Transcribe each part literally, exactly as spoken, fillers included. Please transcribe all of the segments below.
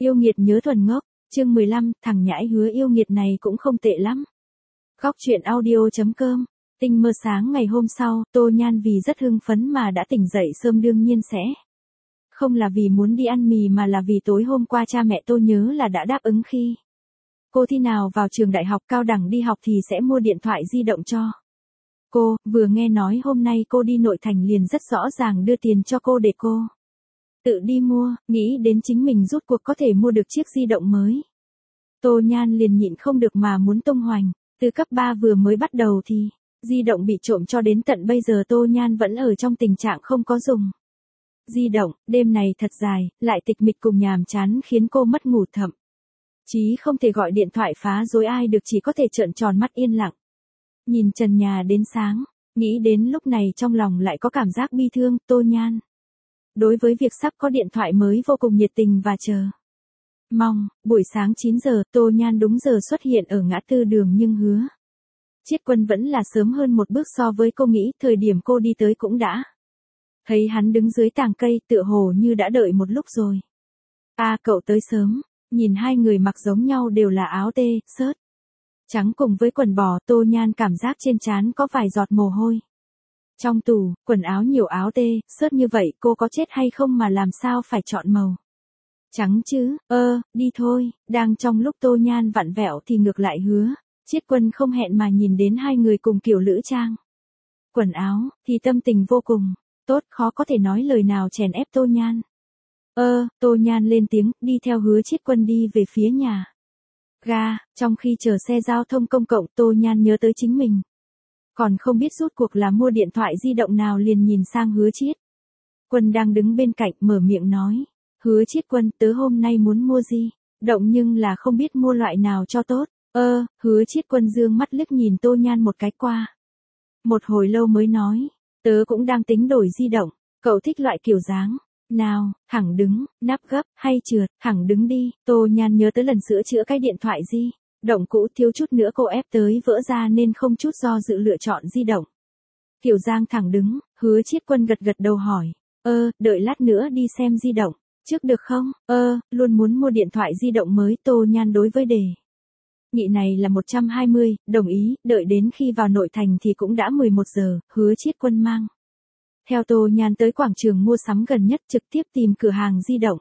Yêu nghiệt nhớ thuần ngốc, chương mười lăm, thằng nhãi hứa yêu nghiệt này cũng không tệ lắm. Góc truyện audio.com, tinh mơ sáng ngày hôm sau, Tô Nhan vì rất hưng phấn mà đã tỉnh dậy sớm đương nhiên sẽ. Không là vì muốn đi ăn mì mà là vì tối hôm qua cha mẹ Tô nhớ là đã đáp ứng khi cô thi nào vào trường đại học cao đẳng đi học thì sẽ mua điện thoại di động cho cô, vừa nghe nói hôm nay cô đi nội thành liền rất rõ ràng đưa tiền cho cô để cô tự đi mua, nghĩ đến chính mình rút cuộc có thể mua được chiếc di động mới. Tô Nhan liền nhịn không được mà muốn tung hoành, từ cấp ba vừa mới bắt đầu thì, di động bị trộm cho đến tận bây giờ Tô Nhan vẫn ở trong tình trạng không có dùng. Di động, đêm này thật dài, lại tịch mịch cùng nhàm chán khiến cô mất ngủ thậm chí không thể gọi điện thoại phá rối ai được, chỉ có thể trợn tròn mắt yên lặng. Nhìn trần nhà đến sáng, nghĩ đến lúc này trong lòng lại có cảm giác bi thương, Tô Nhan đối với việc sắp có điện thoại mới vô cùng nhiệt tình và chờ mong. Buổi sáng chín giờ, Tô Nhan đúng giờ xuất hiện ở ngã tư đường nhưng hứa Chiết Quân vẫn là sớm hơn một bước so với cô nghĩ, thời điểm cô đi tới cũng đã thấy hắn đứng dưới tàng cây tựa hồ như đã đợi một lúc rồi. À cậu tới sớm, nhìn hai người mặc giống nhau đều là áo tê, sớt trắng cùng với quần bò, Tô Nhan cảm giác trên trán có vài giọt mồ hôi. Trong tủ, quần áo nhiều áo tê, sớt như vậy cô có chết hay không mà làm sao phải chọn màu trắng chứ, ơ, đi thôi, đang trong lúc Tô Nhan vặn vẹo thì ngược lại hứa Chiết Quân không hẹn mà nhìn đến hai người cùng kiểu lữ trang quần áo, thì tâm tình vô cùng tốt, khó có thể nói lời nào chèn ép Tô Nhan. Ơ, Tô Nhan lên tiếng, đi theo hứa Chiết Quân đi về phía nhà ga, trong khi chờ xe giao thông công cộng Tô Nhan nhớ tới chính mình còn không biết rút cuộc là mua điện thoại di động nào liền nhìn sang hứa Chiết Quân đang đứng bên cạnh mở miệng nói. Hứa Chiết Quân, tớ hôm nay muốn mua di động nhưng là không biết mua loại nào cho tốt. Ơ, hứa Chiết Quân dương mắt liếc nhìn Tô Nhan một cái qua. Một hồi lâu mới nói, tớ cũng đang tính đổi di động, cậu thích loại kiểu dáng nào, thẳng đứng, nắp gấp, hay trượt, thẳng đứng đi. Tô Nhan nhớ tới lần sửa chữa cái điện thoại di động cũ thiếu chút nữa cô ép tới vỡ ra nên không chút do dự lựa chọn di động kiểu dáng thẳng đứng. Hứa Chiết Quân gật gật đầu hỏi, ơ, đợi lát nữa đi xem di động trước được không? Ơ, luôn muốn mua điện thoại di động mới. Tô Nhan đối với đề nghị này là một trăm hai mươi, đồng ý, đợi đến khi vào nội thành thì cũng đã mười một giờ, hứa Chiết Quân mang theo Tô Nhan tới quảng trường mua sắm gần nhất, trực tiếp tìm cửa hàng di động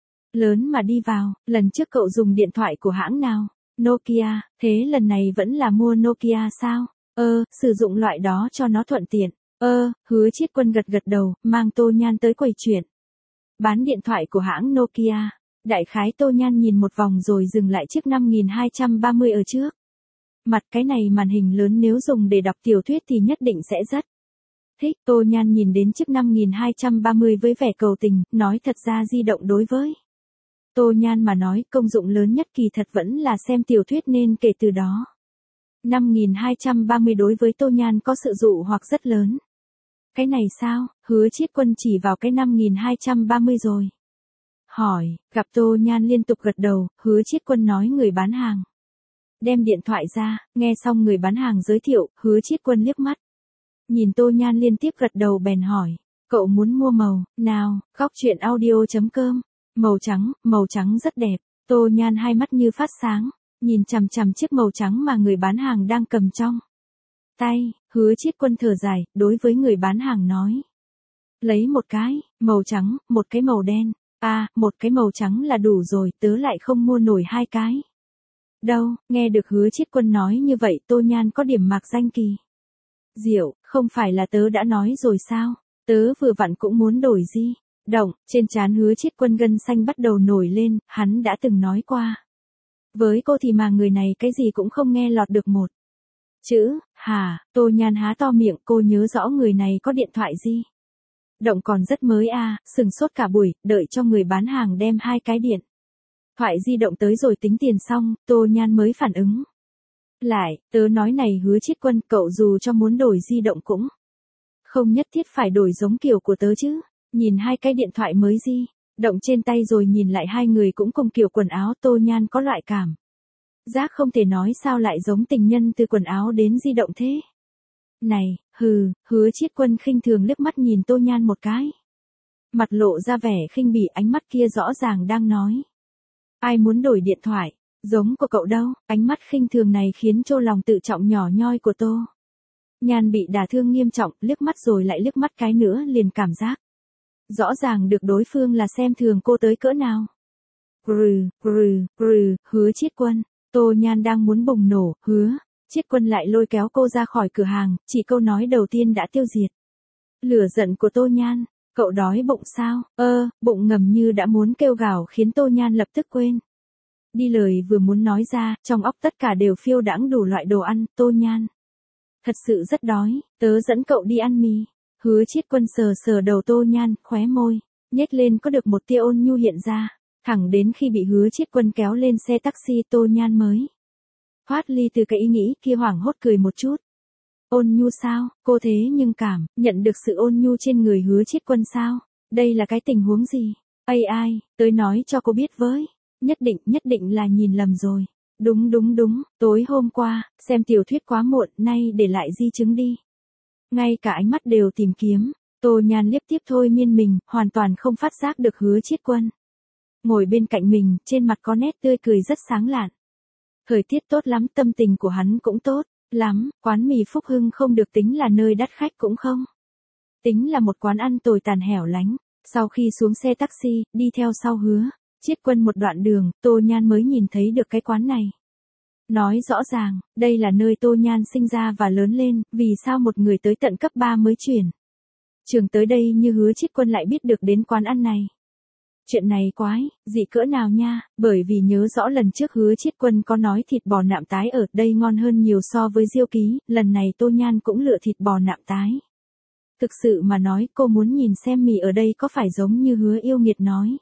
lớn mà đi vào. Lần trước cậu dùng điện thoại của hãng nào? Nokia, thế lần này vẫn là mua Nokia sao? Ơ, sử dụng loại đó cho nó thuận tiện. Ơ, hứa Chiết Quân gật gật đầu, mang Tô Nhan tới quầy chuyện bán điện thoại của hãng Nokia. Đại khái Tô Nhan nhìn một vòng rồi dừng lại chiếc năm nghìn hai trăm ba mươi ở trước mặt, cái này màn hình lớn nếu dùng để đọc tiểu thuyết thì nhất định sẽ rất thích. Tô Nhan nhìn đến chiếc năm nghìn hai trăm ba mươi với vẻ cầu tình, nói thật ra di động đối với Tô Nhan mà nói công dụng lớn nhất kỳ thật vẫn là xem tiểu thuyết, nên kể từ đó năm nghìn hai trăm ba mươi đối với Tô Nhan có sự dụ hoặc rất lớn. Cái này sao? Hứa Chiết Quân chỉ vào cái năm nghìn hai trăm ba mươi rồi hỏi. Gặp Tô Nhan liên tục gật đầu, hứa Chiết Quân nói người bán hàng đem điện thoại ra. Nghe xong người bán hàng giới thiệu, hứa Chiết Quân liếc mắt nhìn Tô Nhan liên tiếp gật đầu bèn hỏi, cậu muốn mua màu nào? Góc truyện audio.com, màu trắng, màu trắng rất đẹp. Tô Nhan hai mắt như phát sáng, nhìn chằm chằm chiếc màu trắng mà người bán hàng đang cầm trong tay. Hứa Chiết Quân thở dài, đối với người bán hàng nói, lấy một cái màu trắng, một cái màu đen. À, một cái màu trắng là đủ rồi, tớ lại không mua nổi hai cái đâu. Nghe được hứa Chiết Quân nói như vậy, Tô Nhan có điểm mạc danh kỳ diệu, không phải là tớ đã nói rồi sao? Tớ vừa vặn cũng muốn đổi di động. Trên trán hứa Chiết Quân gân xanh bắt đầu nổi lên, hắn đã từng nói qua với cô thì mà người này cái gì cũng không nghe lọt được một chữ. Hả? Tô Nhan há to miệng, cô nhớ rõ người này có điện thoại di động còn rất mới à, sừng sốt cả buổi, đợi cho người bán hàng đem hai cái điện thoại di động tới rồi tính tiền xong, Tô Nhan mới phản ứng lại. Tớ nói này hứa Chiết Quân, cậu dù cho muốn đổi di động cũng không nhất thiết phải đổi giống kiểu của tớ chứ. Nhìn hai cái điện thoại mới di động trên tay rồi nhìn lại hai người cũng cùng kiểu quần áo, Tô Nhan có loại cảm giác không thể nói sao lại giống tình nhân từ quần áo đến di động thế này. Hừ, hứa Chiết Quân khinh thường liếc mắt nhìn Tô Nhan một cái, mặt lộ ra vẻ khinh bỉ, ánh mắt kia rõ ràng đang nói Ai muốn đổi điện thoại? Giống của cậu đâu? Ánh mắt khinh thường này khiến cho lòng tự trọng nhỏ nhoi của Tô Nhan bị đả thương nghiêm trọng, liếc mắt rồi lại liếc mắt cái nữa liền cảm giác. Rõ ràng được đối phương là xem thường cô tới cỡ nào. Rừ, rừ, rừ, Hứa Chiết Quân. Tô Nhan đang muốn bùng nổ, Hứa Chiết Quân lại lôi kéo cô ra khỏi cửa hàng, chỉ câu nói đầu tiên đã tiêu diệt lửa giận của Tô Nhan. Cậu đói bụng sao? Ơ, bụng ngầm như đã muốn kêu gào khiến Tô Nhan lập tức quên đi lời vừa muốn nói ra, trong óc tất cả đều phiêu đãng đủ loại đồ ăn. Tô Nhan thật sự rất đói, tớ dẫn cậu đi ăn mì. Hứa Chiết Quân sờ sờ đầu Tô Nhan, khóe môi nhếch lên có được một tia ôn nhu hiện ra, thẳng đến khi bị Hứa Chiết Quân kéo lên xe taxi Tô Nhan mới thoát ly từ cái ý nghĩ kia, hoảng hốt cười một chút. Ôn nhu sao? Cô thế nhưng cảm nhận được sự ôn nhu trên người Hứa Chiết Quân sao? Đây là cái tình huống gì? Ây ai, tới nói cho cô biết với. Nhất định, nhất định là nhìn lầm rồi. Đúng đúng đúng, tối hôm qua, xem tiểu thuyết quá muộn, nay để lại di chứng đi. Ngay cả ánh mắt đều tìm kiếm, Tô Nhan liếc tiếp thôi miên mình, hoàn toàn không phát giác được Hứa Chiết Quân ngồi bên cạnh mình, trên mặt có nét tươi cười rất sáng lạn. Thời tiết tốt lắm, tâm tình của hắn cũng tốt lắm, quán mì Phúc Hưng không được tính là nơi đắt khách cũng không tính là một quán ăn tồi tàn hẻo lánh. Sau khi xuống xe taxi, đi theo sau Hứa Chiết Quân một đoạn đường, Tô Nhan mới nhìn thấy được cái quán này. Nói rõ ràng, đây là nơi Tô Nhan sinh ra và lớn lên, vì sao một người tới tận cấp ba mới chuyển trường tới đây như Hứa Chiết Quân lại biết được đến quán ăn này. Chuyện này quái, dị cỡ nào nha, bởi vì nhớ rõ lần trước Hứa Chiết Quân có nói thịt bò nạm tái ở đây ngon hơn nhiều so với Diêu Ký, lần này Tô Nhan cũng lựa thịt bò nạm tái. Thực sự mà nói, cô muốn nhìn xem mì ở đây có phải giống như Hứa Yêu Nghiệt nói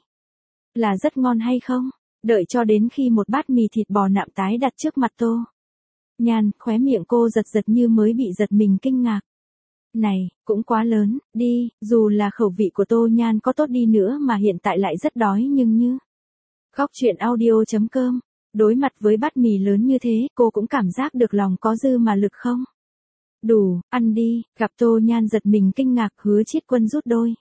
là rất ngon hay không. Đợi cho đến khi một bát mì thịt bò nạm tái đặt trước mặt Tô Nhan, khóe miệng cô giật giật như mới bị giật mình kinh ngạc. Này, cũng quá lớn, đi, dù là khẩu vị của Tô Nhan có tốt đi nữa mà hiện tại lại rất đói nhưng như. Góc truyện audio chấm com. Đối mặt với bát mì lớn như thế, cô cũng cảm giác được lòng có dư mà lực không đủ, ăn đi. Gặp Tô Nhan giật mình kinh ngạc, Hứa Chiết Quân rút đôi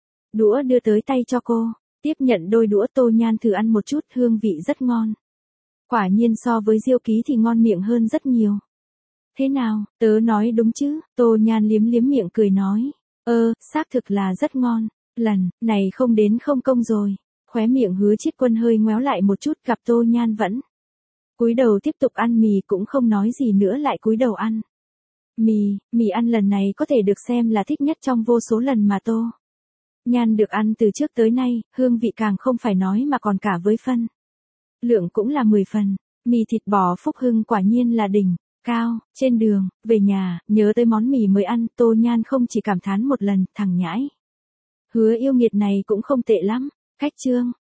đũa đưa tới tay cho cô. Tiếp nhận đôi đũa, Tô Nhan thử ăn một chút, hương vị rất ngon. Quả nhiên so với Diêu Ký thì ngon miệng hơn rất nhiều. Thế nào, tớ nói đúng chứ? Tô Nhan liếm liếm miệng cười nói. Ơ, xác thực là rất ngon. Lần này không đến không công rồi. Khóe miệng Hứa Chiết Quân hơi ngoéo lại một chút, gặp Tô Nhan vẫn cúi đầu tiếp tục ăn mì, cũng không nói gì nữa, lại cúi đầu ăn mì. Mì ăn lần này có thể được xem là thích nhất trong vô số lần mà Tô Nhan được ăn từ trước tới nay, hương vị càng không phải nói mà còn cả với phân lượng cũng là mười phần. Mì thịt bò Phúc Hưng quả nhiên là đỉnh cao. Trên đường về nhà, nhớ tới món mì mới ăn, Tô Nhan không chỉ cảm thán một lần, thằng nhãi Hứa Yêu Nghiệt này cũng không tệ lắm. Khách trương